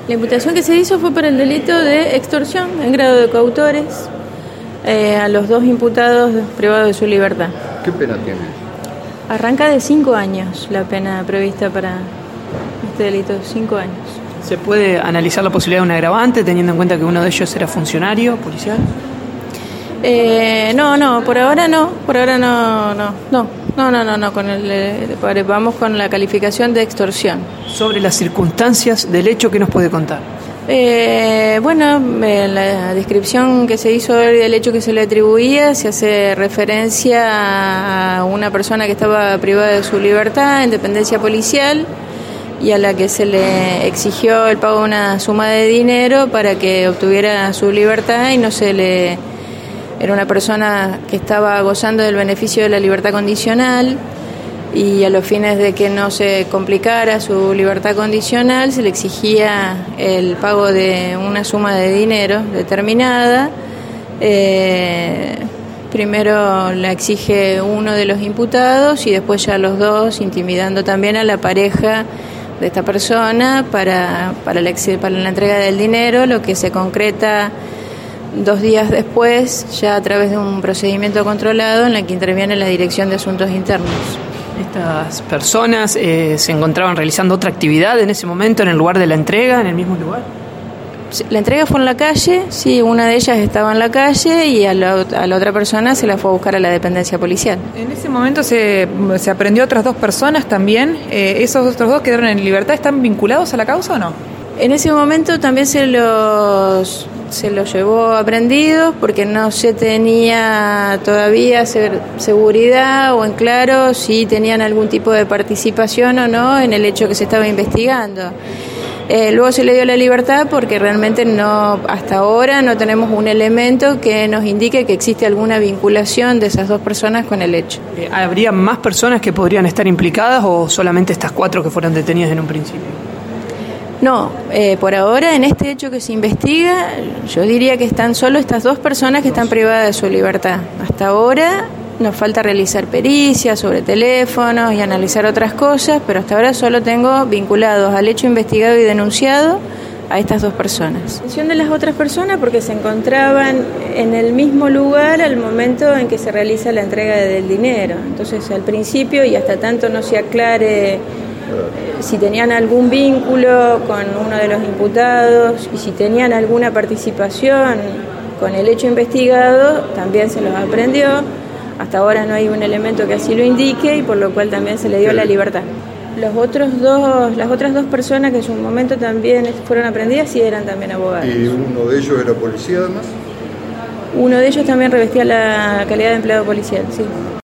La imputación que se hizo fue por el delito de extorsión en grado de coautores a los dos imputados privados de su libertad. ¿Qué pena tiene? Arranca de 5 años la pena prevista para este delito, 5 años. ¿Se puede analizar la posibilidad de un agravante teniendo en cuenta que uno de ellos era funcionario policial? No, por ahora no, vamos con la calificación de extorsión. Sobre las circunstancias del hecho, ¿qué nos puede contar? La descripción que se hizo del hecho que se le atribuía se hace referencia a una persona que estaba privada de su libertad en dependencia policial y a la que se le exigió el pago de una suma de dinero para que obtuviera su libertad y no se le... Era una persona que estaba gozando del beneficio de la libertad condicional y a los fines de que no se complicara su libertad condicional se le exigía el pago de una suma de dinero determinada. Primero la exige uno de los imputados y después ya los dos, intimidando también a la pareja de esta persona para la entrega del dinero, lo que se concreta 2 días después, ya a través de un procedimiento controlado en el que interviene la Dirección de Asuntos Internos. ¿Estas personas se encontraban realizando otra actividad en ese momento en el lugar de la entrega, en el mismo lugar? La entrega fue en la calle, sí, una de ellas estaba en la calle y a la otra persona se la fue a buscar a la dependencia policial. En ese momento se aprendió a otras 2 personas también. ¿Esos otros 2 quedaron en libertad? ¿Están vinculados a la causa o no? En ese momento también se los llevó aprendidos porque no se tenía todavía seguridad o en claro si tenían algún tipo de participación o no en el hecho que se estaba investigando. Luego se le dio la libertad porque realmente hasta ahora no tenemos un elemento que nos indique que existe alguna vinculación de esas 2 personas con el hecho. ¿Habría más personas que podrían estar implicadas o solamente estas 4 que fueron detenidas en un principio? No, por ahora en este hecho que se investiga, yo diría que están solo estas 2 personas que están privadas de su libertad. Hasta ahora nos falta realizar pericias sobre teléfonos y analizar otras cosas, pero hasta ahora solo tengo vinculados al hecho investigado y denunciado a estas 2 personas. Atención de las otras personas porque se encontraban en el mismo lugar al momento en que se realiza la entrega del dinero. Entonces al principio y hasta tanto no se aclare si tenían algún vínculo con uno de los imputados y si tenían alguna participación con el hecho investigado, también se los aprendió. Hasta ahora no hay un elemento que así lo indique y por lo cual también se le dio la libertad. Las otras 2 personas que en su momento también fueron aprendidas sí eran también abogados. ¿Y uno de ellos era policía además? Uno de ellos también revestía la calidad de empleado policial, sí.